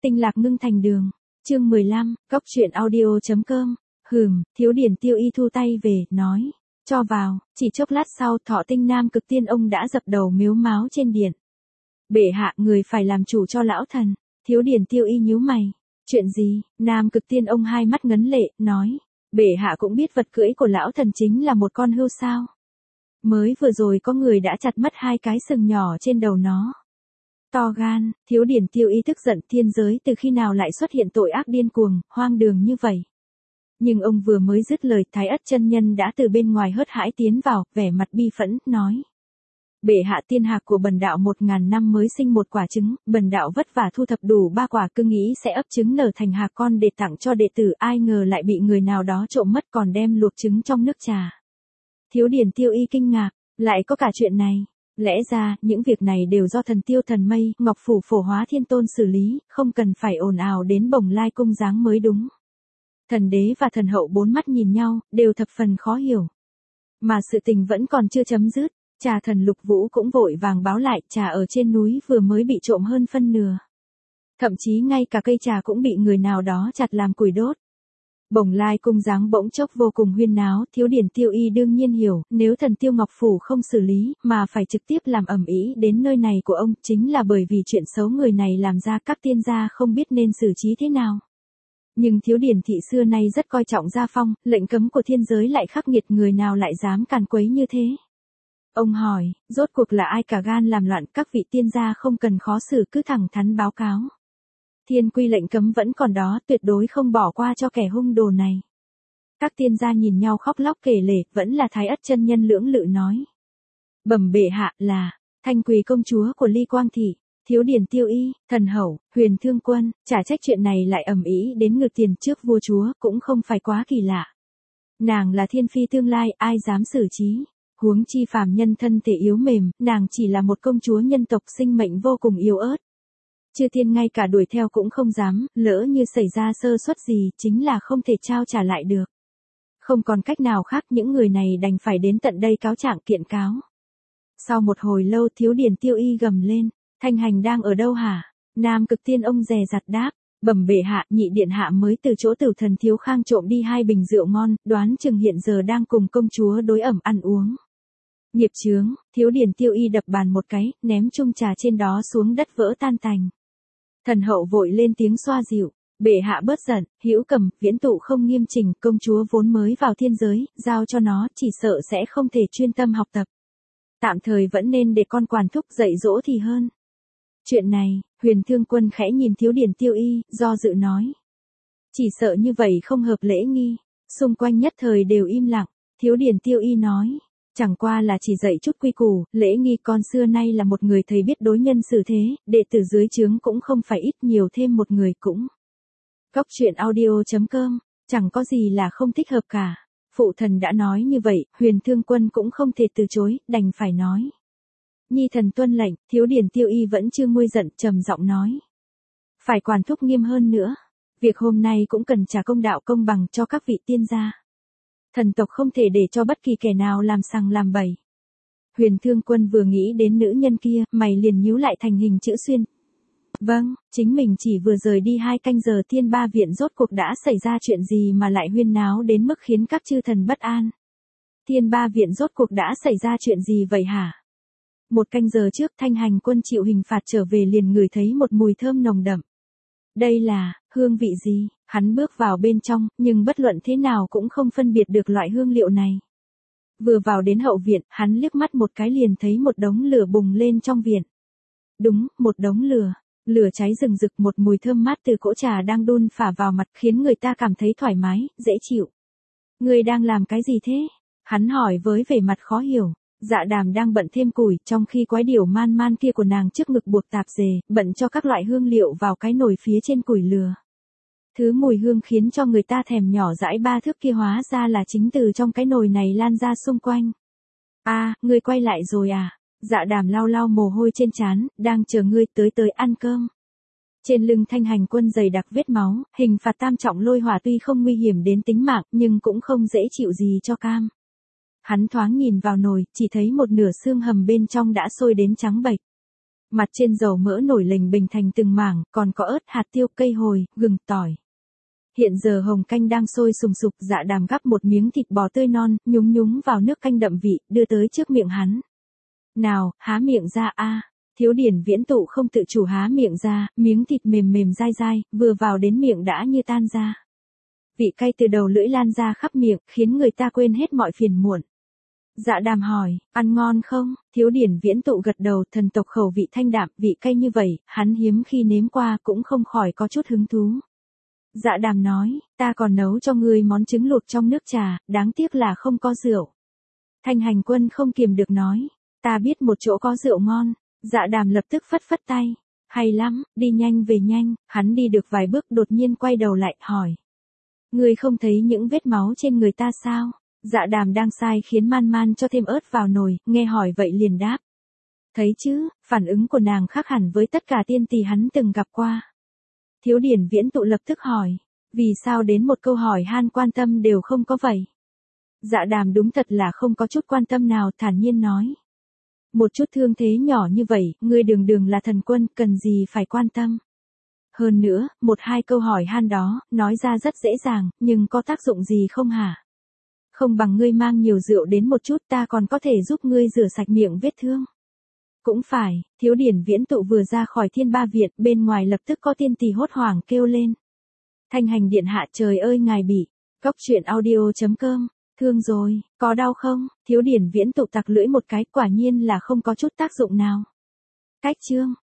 Tinh lạc ngưng thành đường. Chương 15, Cóc truyện audio.com. Thiếu điển Tiêu Y thu tay về, nói. Cho vào, chỉ chốc lát sau Thọ Tinh Nam Cực Tiên ông đã dập đầu miếu máo trên điện. Bệ hạ, người phải làm chủ cho lão thần. Thiếu điển Tiêu Y nhíu mày. Chuyện gì? Nam Cực Tiên ông hai mắt ngấn lệ, nói. Bệ hạ cũng biết vật cưỡi của lão thần chính là một con hươu sao. Mới vừa rồi có người đã chặt mất hai cái sừng nhỏ trên đầu nó. To gan, Thiếu điển Tiêu Y tức giận, thiên giới từ khi nào lại xuất hiện tội ác điên cuồng, hoang đường như vậy. Nhưng ông vừa mới dứt lời, Thái Ất chân nhân đã từ bên ngoài hớt hải tiến vào, vẻ mặt bi phẫn, nói. Bệ hạ, tiên hạc của bần đạo 1000 năm mới sinh một quả trứng, bần đạo vất vả thu thập đủ 3 quả, cứ nghĩ sẽ ấp trứng nở thành hạc con để tặng cho đệ tử, ai ngờ lại bị người nào đó trộm mất, còn đem luộc trứng trong nước trà. Thiếu điển Tiêu Y kinh ngạc, lại có cả chuyện này. Lẽ ra, những việc này đều do thần Tiêu Thần Mây, Ngọc Phủ Phổ Hóa Thiên Tôn xử lý, không cần phải ồn ào đến Bồng Lai cung giáng mới đúng. Thần đế và thần hậu bốn mắt nhìn nhau, đều thập phần khó hiểu. Mà sự tình vẫn còn chưa chấm dứt, trà thần Lục Vũ cũng vội vàng báo lại, trà ở trên núi vừa mới bị trộm hơn phân nửa. Thậm chí ngay cả cây trà cũng bị người nào đó chặt làm củi đốt. Bồng Lai cung giáng bỗng chốc vô cùng huyên náo, Thiếu điển Tiêu Y đương nhiên hiểu, nếu thần Tiêu Ngọc Phủ không xử lý, mà phải trực tiếp làm ầm ĩ đến nơi này của ông, chính là bởi vì chuyện xấu người này làm ra, các tiên gia không biết nên xử trí thế nào. Nhưng Thiếu điển thị xưa nay rất coi trọng gia phong, lệnh cấm của thiên giới lại khắc nghiệt, người nào lại dám càn quấy như thế. Ông hỏi, rốt cuộc là ai cả gan làm loạn, các vị tiên gia không cần khó xử, cứ thẳng thắn báo cáo. Thiên quy lệnh cấm vẫn còn đó, tuyệt đối không bỏ qua cho kẻ hung đồ này. Các tiên gia nhìn nhau khóc lóc kể lể, vẫn là Thái Ất chân nhân lưỡng lự nói. Bẩm bệ hạ, là Thanh Quỳ công chúa của Ly Quang thị. Thiếu điển Tiêu Y, thần hậu, Huyền Thương Quân, chả trách chuyện này lại ầm ĩ đến ngược tiền trước vua chúa, cũng không phải quá kỳ lạ. Nàng là thiên phi tương lai, ai dám xử trí. Huống chi phàm nhân thân thể yếu mềm, nàng chỉ là một công chúa nhân tộc, sinh mệnh vô cùng yếu ớt. Chư tiên ngay cả đuổi theo cũng không dám, lỡ như xảy ra sơ suất gì, chính là không thể trao trả lại được. Không còn cách nào khác, những người này đành phải đến tận đây cáo trạng kiện cáo. Sau một hồi lâu, Thiếu điển Tiêu Y gầm lên. Thanh Hành đang ở đâu hả? Nam Cực Tiên ông dè dặt đáp. Bẩm bệ hạ, nhị điện hạ mới từ chỗ Tử Thần Thiếu Khang trộm đi 2 bình rượu ngon, đoán chừng hiện giờ đang cùng công chúa đối ẩm ăn uống. Nghiệp chướng, Thiếu điển Tiêu Y đập bàn một cái, ném chung trà trên đó xuống đất vỡ tan tành. Thần hậu vội lên tiếng xoa dịu. Bệ hạ bớt giận, Hữu Cầm, Viễn Tụ không nghiêm chỉnh, công chúa vốn mới vào thiên giới, giao cho nó, chỉ sợ sẽ không thể chuyên tâm học tập. Tạm thời vẫn nên để con quản thúc dạy dỗ thì hơn. Chuyện này, Huyền Thương Quân khẽ nhìn Thiếu điển Tiêu Y, do dự nói. Chỉ sợ như vậy không hợp lễ nghi. Xung quanh nhất thời đều im lặng. Thiếu điển Tiêu Y nói. Chẳng qua là chỉ dạy chút quy củ, lễ nghi, con xưa nay là một người thầy biết đối nhân xử thế, đệ tử dưới trướng cũng không phải ít, nhiều thêm một người cũng. Cóc truyện audio.com, chẳng có gì là không thích hợp cả. Phụ thần đã nói như vậy, Huyền Thương Quân cũng không thể từ chối, đành phải nói. Nhi thần tuân lệnh. Thiếu điển Tiêu Y vẫn chưa nguôi giận, trầm giọng nói. Phải quản thúc nghiêm hơn nữa. Việc hôm nay cũng cần trả công đạo công bằng cho các vị tiên gia. Thần tộc không thể để cho bất kỳ kẻ nào làm sằng làm bậy. Huyền Thương Quân vừa nghĩ đến nữ nhân kia, mày liền nhíu lại thành hình chữ xuyên. Vâng, chính mình chỉ vừa rời đi 2 canh giờ, Thiên Ba Viện rốt cuộc đã xảy ra chuyện gì mà lại huyên náo đến mức khiến các chư thần bất an. Thiên Ba Viện rốt cuộc đã xảy ra chuyện gì vậy hả? 1 canh giờ trước, Thanh Hành Quân chịu hình phạt trở về liền ngửi thấy một mùi thơm nồng đậm. Đây là hương vị gì? Hắn bước vào bên trong, nhưng bất luận thế nào cũng không phân biệt được loại hương liệu này. Vừa vào đến hậu viện, hắn liếc mắt một cái liền thấy một đống lửa bùng lên trong viện. Đúng, một đống lửa. Lửa cháy rừng rực, một mùi thơm mát từ cỗ trà đang đun phả vào mặt, khiến người ta cảm thấy thoải mái, dễ chịu. Ngươi đang làm cái gì thế? Hắn hỏi với vẻ mặt khó hiểu. Dạ Đàm đang bận thêm củi, trong khi quái điểu man man kia của nàng trước ngực buộc tạp dề, bận cho các loại hương liệu vào cái nồi phía trên củi lửa. Thứ mùi hương khiến cho người ta thèm nhỏ dãi 3 thước kia hóa ra là chính từ trong cái nồi này lan ra xung quanh. Ngươi quay lại rồi à? Dạ Đàm lau lau mồ hôi trên trán, đang chờ ngươi tới ăn cơm. Trên lưng Thanh Hành Quân dày đặc vết máu, hình phạt tam trọng lôi hỏa tuy không nguy hiểm đến tính mạng, nhưng cũng không dễ chịu gì cho cam. Hắn thoáng nhìn vào nồi, chỉ thấy một nửa xương hầm bên trong đã sôi đến trắng bệch. Mặt trên dầu mỡ nổi lềnh bình thành từng mảng, còn có ớt, hạt tiêu, cây hồi, gừng, tỏi. Hiện giờ hồng canh đang sôi sùng sục, Dạ Đàm gắp một miếng thịt bò tươi non, nhúng nhúng vào nước canh đậm vị, đưa tới trước miệng hắn. Nào, há miệng ra a. Thiếu Điển Viễn Tụ không tự chủ há miệng ra, miếng thịt mềm mềm dai dai, vừa vào đến miệng đã như tan ra. Vị cay từ đầu lưỡi lan ra khắp miệng, khiến người ta quên hết mọi phiền muộn. Dạ Đàm hỏi, ăn ngon không? Thiếu Điển Viễn Tụ gật đầu, thần tộc khẩu vị thanh đạm, vị cay như vậy, hắn hiếm khi nếm qua cũng không khỏi có chút hứng thú. Dạ Đàm nói, ta còn nấu cho ngươi món trứng luộc trong nước trà, đáng tiếc là không có rượu. Thanh Hành Quân không kiềm được nói, ta biết một chỗ có rượu ngon. Dạ Đàm lập tức phất phất tay, hay lắm, đi nhanh về nhanh. Hắn đi được vài bước đột nhiên quay đầu lại, hỏi. Ngươi không thấy những vết máu trên người ta sao? Dạ Đàm đang sai khiến Man Man cho thêm ớt vào nồi, nghe hỏi vậy liền đáp. Thấy chứ, phản ứng của nàng khác hẳn với tất cả tiên tỳ hắn từng gặp qua. Thiếu Điển Viễn Tụ lập tức hỏi, vì sao đến một câu hỏi han quan tâm đều không có vậy? Dạ Đàm đúng thật là không có chút quan tâm nào, thản nhiên nói. Một chút thương thế nhỏ như vậy, ngươi đường đường là thần quân, cần gì phải quan tâm. Hơn nữa, một hai câu hỏi han đó, nói ra rất dễ dàng, nhưng có tác dụng gì không hả? Không bằng ngươi mang nhiều rượu đến một chút, ta còn có thể giúp ngươi rửa sạch miệng vết thương. Cũng phải, Thiếu Điển Viễn Tụ vừa ra khỏi Thiên Ba Viện, bên ngoài lập tức có tiên tỳ hốt hoảng kêu lên. Thanh Hành điện hạ, trời ơi ngài bị. Cóc truyện audio.com. Thương rồi, có đau không? Thiếu Điển Viễn Tụ tặc lưỡi một cái, quả nhiên là không có chút tác dụng nào. Cách chương.